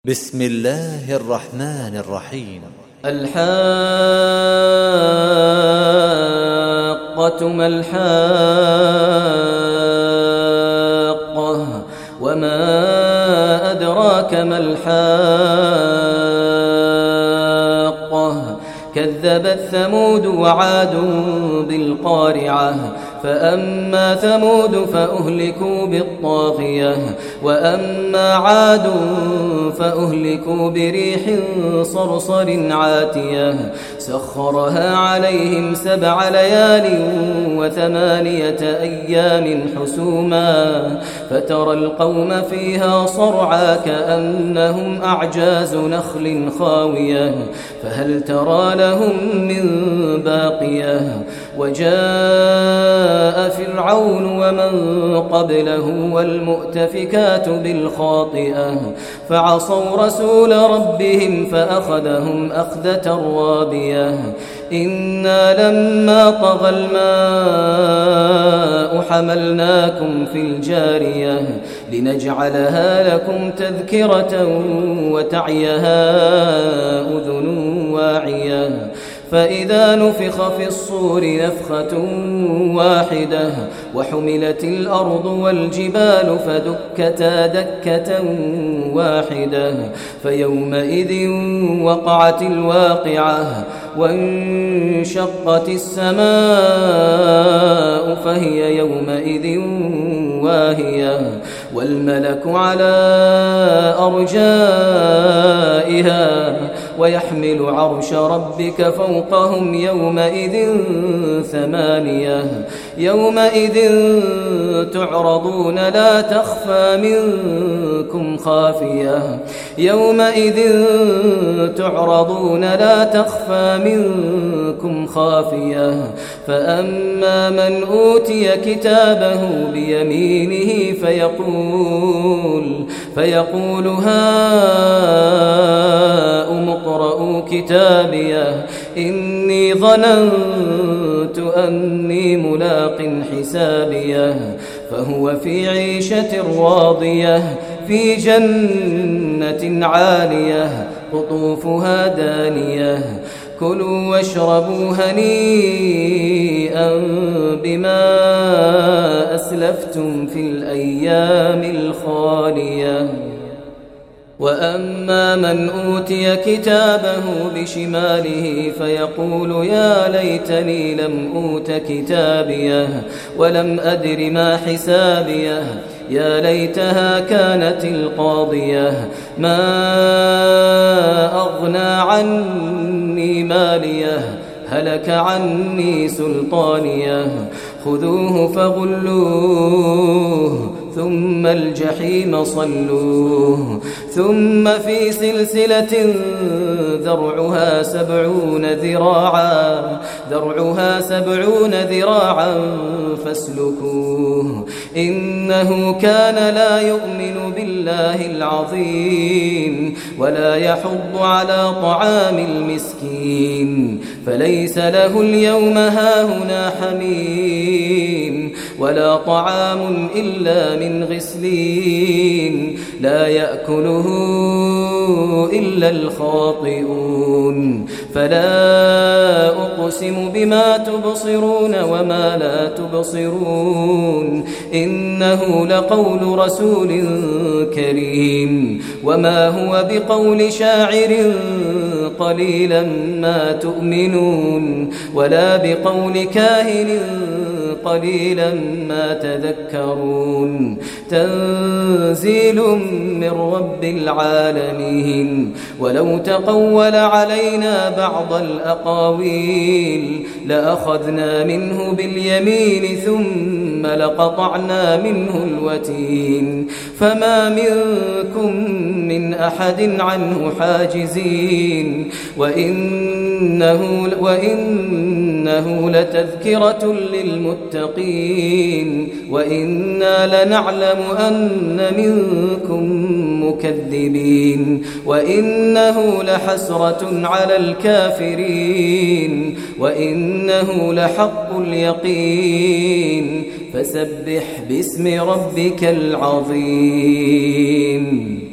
بسم الله الرحمن الرحيم. الحاقة ما الحاقة وما أدراك ما الحاقة كذبت ثمود وعاد بالقارعة فأما ثمود فأهلكوا بالطاغية وأما عاد فأهلكوا بريح صرصر عاتية سخرها عليهم 7 ليال و8 أيام حسوما فترى القوم فيها صرعى كأنهم أعجاز نخل خاوية فهل ترى لهم من باقية وجاء فرعون ومن قبله والمؤتفكات بالخاطئة فعصوا رسول ربهم فأخذهم أخذة رابية إنا لما طغى الماء حملناكم في الجارية لنجعلها لكم تذكرة وتعيها أذن واعية فإذا نفخ في الصور نفخة واحدة وحملت الأرض والجبال فدكتا دكة واحدة فيومئذ وقعت الواقعة وانشقت السماء فهي يومئذ واهية والملك على أرجائها ويحمل عرش ربك فوقهم يومئذ 8 يومئذ تعرضون لا تخفى منكم خافية يومئذ تعرضون لا تخفى منكم خافية فأما من أوتي كتابه بيمينه فيقول هاؤم اقرءوا كتابيه إني ظننت أني ملاق حسابيه فهو في عيشة راضية في جنة عالية قطوفها دانية كلوا واشربوا هنيئا بما أسلفتم في الأيام الخالية وأما من أوتي كتابه بشماله فيقول يا ليتني لم أوت كتابيه ولم أدر ما حسابيه يا ليتها كانت القاضية ما أغنى عني ماليه هلك عني سلطانيه خذوه فغلوه ثم الجحيم صلوه ثم في سلسلة ذرعها 70 ذراعا فاسلكوه إنه كان لا يؤمن بالله العظيم ولا يحض على طعام المسكين فليس له اليوم هاهنا حميم ولا طعام إلا من غسلين لا يأكله إلا الخاطئون فلا أقسم بما تبصرون وما لا تبصرون إنه لقول رسول كريم وما هو بقول شاعر قليلا ما تؤمنون ولا بقول كاهن قليلا ما تذكرون تنزيل من رب العالمين ولو تقول علينا بعض الأقاويل لأخذنا منه باليمين ثم لقطعنا منه الوتين فما منكم من أحد عنه حاجزين وإنه لتذكرة للمتقين وإنا لنعلم أن منكم مكذبين وإنه لحسرة على الكافرين وإنه لحق اليقين فسبح باسم ربك العظيم.